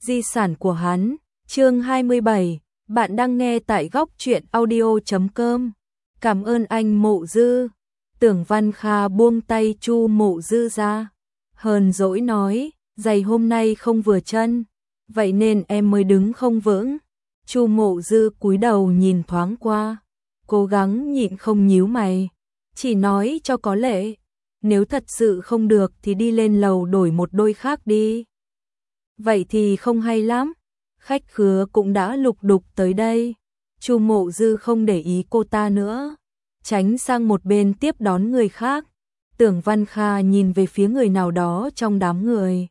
Di sản của hắn, chương 27, bạn đang nghe tại góc truyện audio.com. Cảm ơn anh Mộ Dư. Tưởng Văn Kha buông tay Chu Mộ Dư ra, hờn dỗi nói, giày hôm nay không vừa chân, vậy nên em mới đứng không vững. Chu Mộ Dư cúi đầu nhìn thoáng qua, cố gắng nhịn không nhíu mày, chỉ nói cho có lệ, nếu thật sự không được thì đi lên lầu đổi một đôi khác đi. Vậy thì không hay lắm, khách khứa cũng đã lục đục tới đây. Chu Mộ Dư không để ý cô ta nữa, tránh sang một bên tiếp đón người khác. Tưởng Văn Kha nhìn về phía người nào đó trong đám người,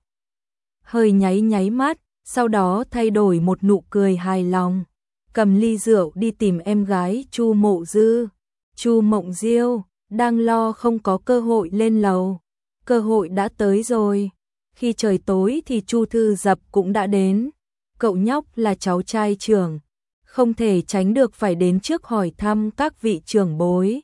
hơi nháy nháy mắt, sau đó thay đổi một nụ cười hài lòng, cầm ly rượu đi tìm em gái Chu Mộ Dư. Chu Mộng Diêu đang lo không có cơ hội lên lầu, cơ hội đã tới rồi. Khi trời tối thì Chu Thư Dập cũng đã đến. Cậu nhóc là cháu trai trưởng, không thể tránh được phải đến trước hỏi thăm các vị trưởng bối.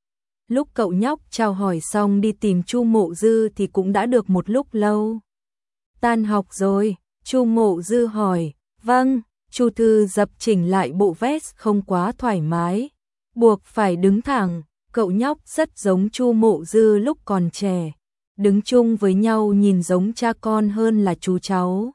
Lúc cậu nhóc chào hỏi xong đi tìm Chu Mộ Dư thì cũng đã được một lúc lâu. Tan học rồi, Chu Mộ Dư hỏi. Vâng. Chu Thư Dập chỉnh lại bộ vest không quá thoải mái, buộc phải đứng thẳng. Cậu nhóc rất giống Chu Mộ Dư lúc còn trẻ, đứng chung với nhau nhìn giống cha con hơn là chú cháu.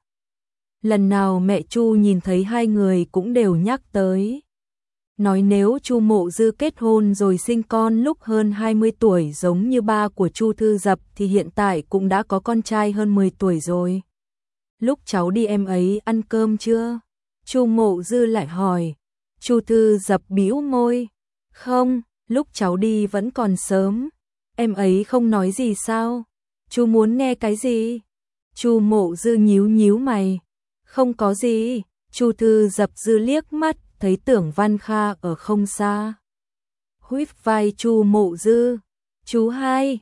Lần nào mẹ Chu nhìn thấy hai người cũng đều nhắc tới, nói nếu Chu Mộ Dư kết hôn rồi sinh con lúc hơn 20 tuổi giống như ba của Chu Thư Dập thì hiện tại cũng đã có con trai hơn 10 tuổi rồi. Lúc cháu đi em ấy ăn cơm chưa? Chu Mộ Dư lại hỏi. Chu Thư Dập bĩu môi. Không, lúc cháu đi vẫn còn sớm. Em ấy không nói gì sao? Chú muốn nghe cái gì? Chu Mộ Dư nhíu nhíu mày. Không có gì. Chu Thư Dập dư liếc mắt, thấy Tưởng Văn Kha ở không xa, huýt vai Chu Mộ Dư. Chú hai,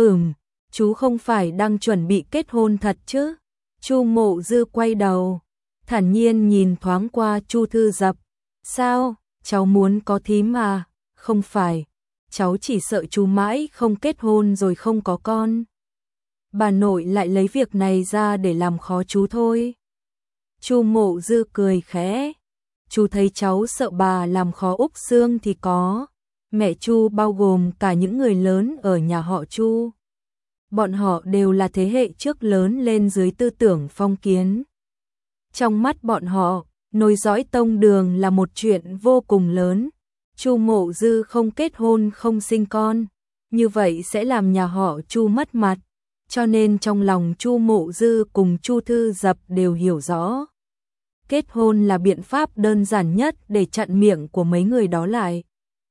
chú không phải đang chuẩn bị kết hôn thật chứ? Chu Mộ Dư quay đầu, thản nhiên nhìn thoáng qua Chu Thư Dập. Sao, cháu muốn có thím à? Không phải, cháu chỉ sợ chú mãi không kết hôn rồi không có con, bà nội lại lấy việc này ra để làm khó chú thôi. Chu Mộ Dư cười khẽ. Chú thấy cháu sợ bà làm khó Úc Sương thì có. Mẹ Chu bao gồm cả những người lớn ở nhà họ Chu. Bọn họ đều là thế hệ trước lớn lên dưới tư tưởng phong kiến. Trong mắt bọn họ, nối dõi tông đường là một chuyện vô cùng lớn. Chu Mộ Dư không kết hôn không sinh con, như vậy sẽ làm nhà họ Chu mất mặt. Cho nên trong lòng Chu Mộ Dư cùng Chu Thư Dập đều hiểu rõ, kết hôn là biện pháp đơn giản nhất để chặn miệng của mấy người đó lại.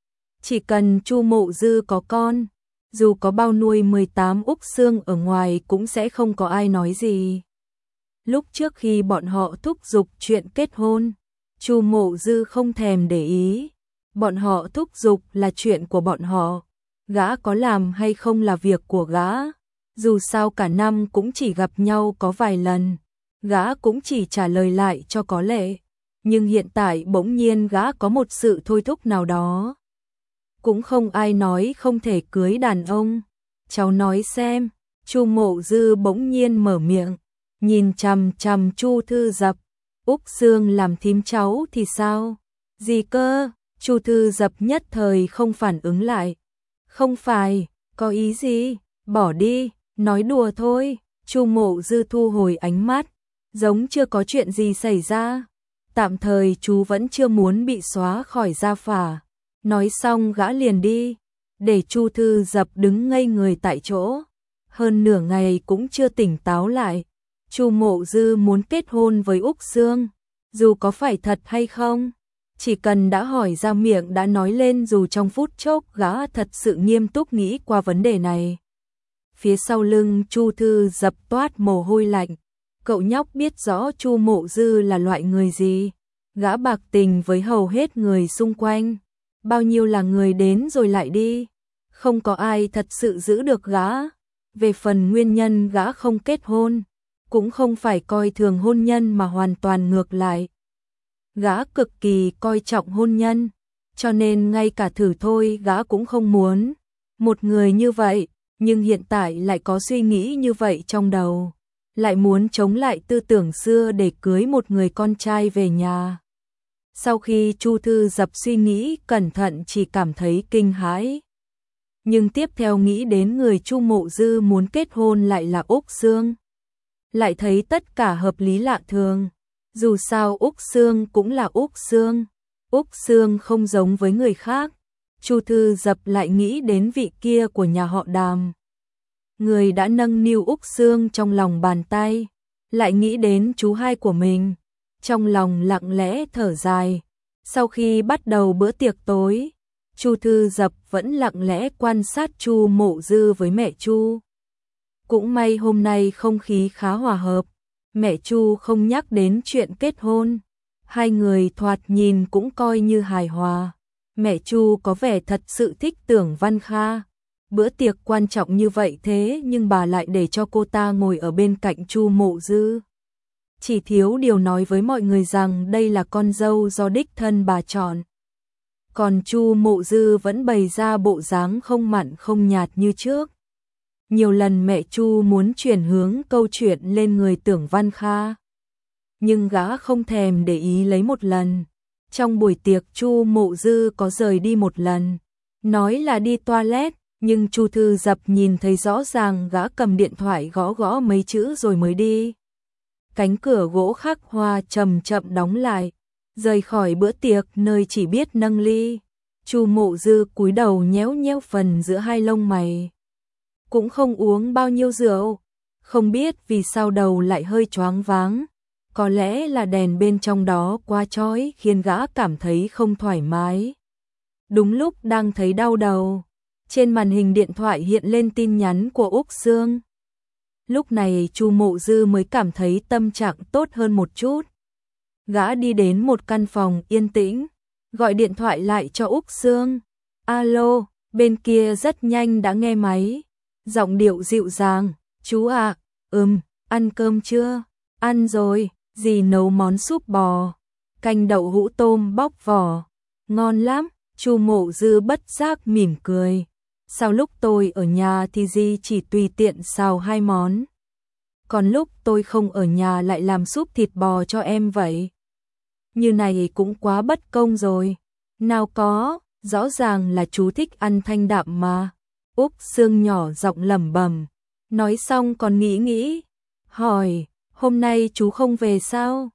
Chỉ cần Chu Mộ Dư có con, dù có bao nuôi 18 Úc Sương ở ngoài cũng sẽ không có ai nói gì. Lúc trước khi bọn họ thúc giục chuyện kết hôn, Chu Mộ Dư không thèm để ý. Bọn họ thúc giục là chuyện của bọn họ, gã có làm hay không là việc của gã. Dù sao cả năm cũng chỉ gặp nhau có vài lần, gã cũng chỉ trả lời lại cho có lệ. Nhưng hiện tại bỗng nhiên gã có một sự thôi thúc nào đó. Cũng không ai nói không thể cưới đàn ông. Cháu nói xem. Chu Mộ Dư bỗng nhiên mở miệng, nhìn chằm chằm Chu Thư Dập. Úc Sương làm thím cháu thì sao? Gì cơ? Chu Thư Dập nhất thời không phản ứng lại. Không phải, có ý gì? Bỏ đi, nói đùa thôi. Chu Mộ Dư thu hồi ánh mắt, giống chưa có chuyện gì xảy ra. Tạm thời chú vẫn chưa muốn bị xóa khỏi gia phả. Nói xong gã liền đi, để Chu Thư Dập đứng ngây người tại chỗ, hơn nửa ngày cũng chưa tỉnh táo lại. Chu Mộ Dư muốn kết hôn với Úc Sương, dù có phải thật hay không, chỉ cần đã hỏi ra miệng đã nói lên, dù trong phút chốc gã thật sự nghiêm túc nghĩ qua vấn đề này. Phía sau lưng Chu Thư Dập toát mồ hôi lạnh. Cậu nhóc biết rõ Chu Mộ Dư là loại người gì. Gã bạc tình với hầu hết người xung quanh. Bao nhiêu là người đến rồi lại đi. Không có ai thật sự giữ được gã. Về phần nguyên nhân gã không kết hôn, cũng không phải coi thường hôn nhân mà hoàn toàn ngược lại. Gã cực kỳ coi trọng hôn nhân, cho nên ngay cả thử thôi gã cũng không muốn. Một người như vậy, nhưng hiện tại lại có suy nghĩ như vậy trong đầu. lại muốn chống lại tư tưởng xưa để cưới một người con trai về nhà. Sau khi Chu Thư Dập suy nghĩ cẩn thận chỉ cảm thấy kinh hãi. Nhưng tiếp theo nghĩ đến người Chu Mộ Dư muốn kết hôn lại là Úc Sương. Lại thấy tất cả hợp lý lạ thường. Dù sao Úc Sương cũng là Úc Sương. Úc Sương không giống với người khác. Chu Thư Dập lại nghĩ đến vị kia của nhà họ Đàm. Người đã nâng niu Úc Sương trong lòng bàn tay. Lại nghĩ đến chú hai của mình. Trong lòng lặng lẽ thở dài. Sau khi bắt đầu bữa tiệc tối, Chu Thư Dập vẫn lặng lẽ quan sát Chu Mộ Dư với mẹ Chu. Cũng may hôm nay không khí khá hòa hợp. Mẹ Chu không nhắc đến chuyện kết hôn. Hai người thoạt nhìn cũng coi như hài hòa. Mẹ Chu có vẻ thật sự thích Tưởng Văn Kha. Bữa tiệc quan trọng như vậy thế nhưng bà lại để cho cô ta ngồi ở bên cạnh Chu Mộ Dư. Chỉ thiếu điều nói với mọi người rằng đây là con dâu do đích thân bà chọn. Còn Chu Mộ Dư vẫn bày ra bộ dáng không mặn không nhạt như trước. Nhiều lần mẹ Chu muốn chuyển hướng câu chuyện lên người Tưởng Văn Kha. Nhưng gã không thèm để ý lấy một lần. Trong buổi tiệc Chu Mộ Dư có rời đi một lần. Nói là đi toilet, nhưng Chu Thư Dập nhìn thấy rõ ràng gã cầm điện thoại gõ gõ mấy chữ rồi mới đi. Cánh cửa gỗ khắc hoa chậm chậm đóng lại. Rời khỏi bữa tiệc nơi chỉ biết nâng ly. Chu Mộ Dư cúi đầu nhéo nhéo phần giữa hai lông mày. Cũng không uống bao nhiêu rượu. Không biết vì sao đầu lại hơi choáng váng. Có lẽ là đèn bên trong đó quá chói khiến gã cảm thấy không thoải mái. Đúng lúc đang thấy đau đầu, trên màn hình điện thoại hiện lên tin nhắn của Úc Sương. Lúc này Chu Mộ Dư mới cảm thấy tâm trạng tốt hơn một chút. Gã đi đến một căn phòng yên tĩnh, gọi điện thoại lại cho Úc Sương. Alo, bên kia rất nhanh đã nghe máy. Giọng điệu dịu dàng, chú ạ, ăn cơm chưa? Ăn rồi, dì nấu món súp bò, canh đậu hũ tôm bóc vỏ, ngon lắm. Chu Mộ Dư bất giác mỉm cười. Sao lúc tôi ở nhà thì dì chỉ tùy tiện xào 2 món, còn lúc tôi không ở nhà lại làm súp thịt bò cho em vậy? Như này cũng quá bất công rồi. Nào có, rõ ràng là chú thích ăn thanh đạm mà. Úc Sương nhỏ giọng lẩm bẩm, nói xong còn nghĩ, hỏi, hôm nay chú không về sao?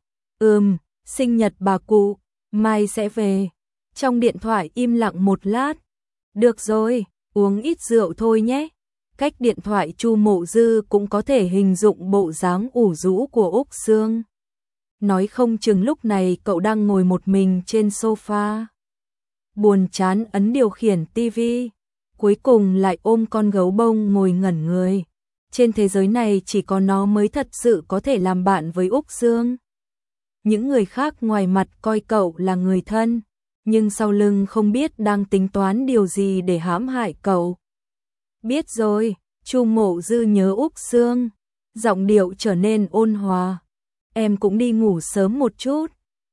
Sinh nhật bà cụ, mai sẽ về. Trong điện thoại im lặng một lát. Được rồi, uống ít rượu thôi nhé. Cách điện thoại Chu Mộ Dư cũng có thể hình dung bộ dáng ủ rũ của Úc Sương. Nói không chừng lúc này cậu đang ngồi một mình trên sofa. Buồn chán ấn điều khiển tivi. Cuối cùng lại ôm con gấu bông ngồi ngẩn người. Trên thế giới này chỉ có nó mới thật sự có thể làm bạn với Úc Sương. Những người khác ngoài mặt coi cậu là người thân, nhưng sau lưng không biết đang tính toán điều gì để hãm hại cậu. Biết rồi, Chu Mộ Dư nhớ Úc Sương, giọng điệu trở nên ôn hòa. Em cũng đi ngủ sớm một chút.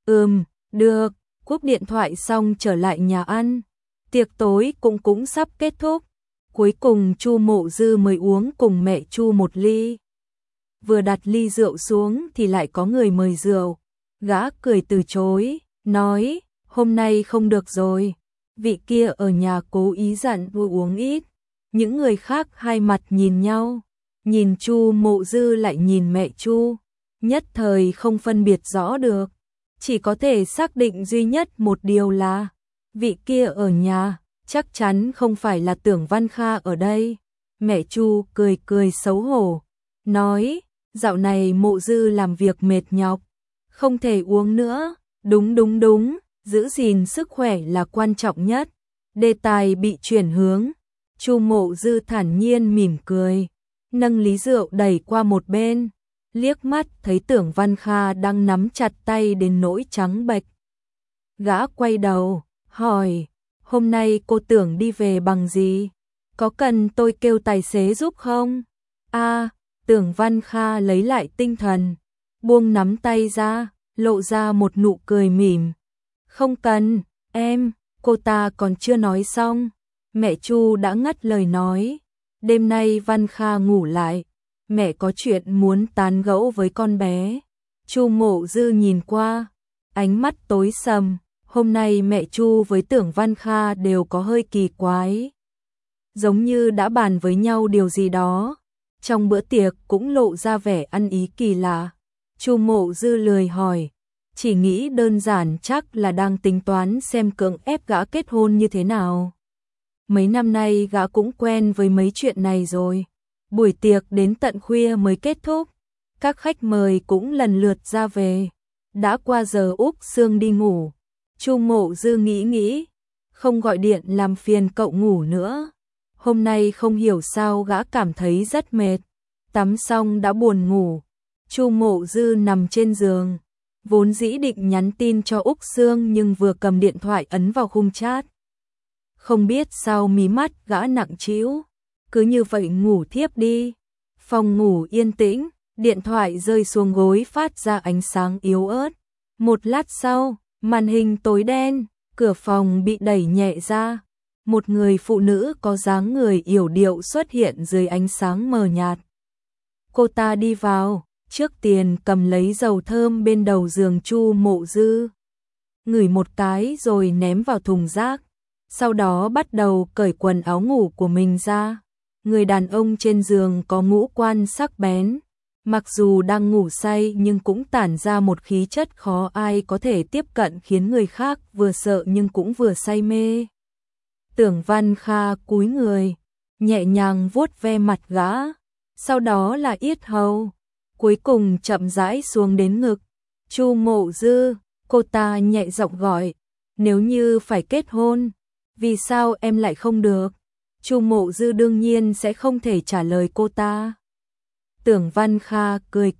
Được, cúp điện thoại xong trở lại nhà ăn. Tiệc tối cũng sắp kết thúc. Cuối cùng Chu Mộ Dư mới uống cùng mẹ Chu một ly. Vừa đặt ly rượu xuống thì lại có người mời rượu. Gã cười từ chối, nói, hôm nay không được rồi. Vị kia ở nhà cố ý dặn tôi uống ít. Những người khác hai mặt nhìn nhau. Nhìn Chu Mộ Dư lại nhìn mẹ Chu. Nhất thời không phân biệt rõ được. Chỉ có thể xác định duy nhất một điều là vị kia ở nhà, chắc chắn không phải là Tưởng Văn Kha ở đây. Mẹ Chu cười xấu hổ, nói, dạo này Mộ Dư làm việc mệt nhọc, không thể uống nữa. Đúng, giữ gìn sức khỏe là quan trọng nhất. Đề tài bị chuyển hướng. Chu Mộ Dư thản nhiên mỉm cười, nâng ly rượu đẩy qua một bên, liếc mắt thấy Tưởng Văn Kha đang nắm chặt tay đến nỗi trắng bệch. Gã quay đầu, hỏi, hôm nay cô Tưởng đi về bằng gì? Có cần tôi kêu tài xế giúp không? Tưởng Văn Kha lấy lại tinh thần, buông nắm tay ra, lộ ra một nụ cười mỉm. Không cần, cô ta còn chưa nói xong. Mẹ Chu đã ngắt lời nói, đêm nay Văn Kha ngủ lại, mẹ có chuyện muốn tán gẫu với con bé. Chu Mộ Dư nhìn qua, ánh mắt tối sầm, hôm nay mẹ Chu với Tưởng Văn Kha đều có hơi kỳ quái. Giống như đã bàn với nhau điều gì đó, trong bữa tiệc cũng lộ ra vẻ ăn ý kỳ lạ. Chu Mộ Dư lười hỏi, chỉ nghĩ đơn giản chắc là đang tính toán xem cưỡng ép gã kết hôn như thế nào. Mấy năm nay gã cũng quen với mấy chuyện này rồi. Buổi tiệc đến tận khuya mới kết thúc, các khách mời cũng lần lượt ra về. Đã qua giờ Úc Sương đi ngủ, Chu Mộ Dư nghĩ, không gọi điện làm phiền cậu ngủ nữa. Hôm nay không hiểu sao gã cảm thấy rất mệt, tắm xong đã buồn ngủ. Chu Mộ Dư nằm trên giường, vốn dĩ định nhắn tin cho Úc Sương nhưng vừa cầm điện thoại ấn vào khung chat. Không biết sao mí mắt gã nặng trĩu, cứ như vậy ngủ thiếp đi. Phòng ngủ yên tĩnh, điện thoại rơi xuống gối phát ra ánh sáng yếu ớt. Một lát sau, màn hình tối đen, cửa phòng bị đẩy nhẹ ra. Một người phụ nữ có dáng người yểu điệu xuất hiện dưới ánh sáng mờ nhạt. Cô ta đi vào, trước tiên cầm lấy dầu thơm bên đầu giường Chu Mộ Dư, ngửi một cái rồi ném vào thùng rác. Sau đó bắt đầu cởi quần áo ngủ của mình ra. Người đàn ông trên giường có ngũ quan sắc bén, mặc dù đang ngủ say nhưng cũng tản ra một khí chất khó ai có thể tiếp cận, khiến người khác vừa sợ nhưng cũng vừa say mê. Tưởng Văn Kha cúi người, nhẹ nhàng vuốt ve mặt gã, sau đó là yết hầu, cuối cùng chậm rãi xuống đến ngực. Chu Mộ Dư, cô ta nhẹ giọng gọi, nếu như phải kết hôn, vì sao em lại không được? Chu Mộ Dư đương nhiên sẽ không thể trả lời cô ta. Tưởng Văn Kha cười,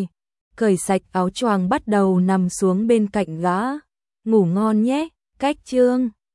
cởi sạch áo choàng bắt đầu nằm xuống bên cạnh gã. Ngủ ngon nhé, cách chương.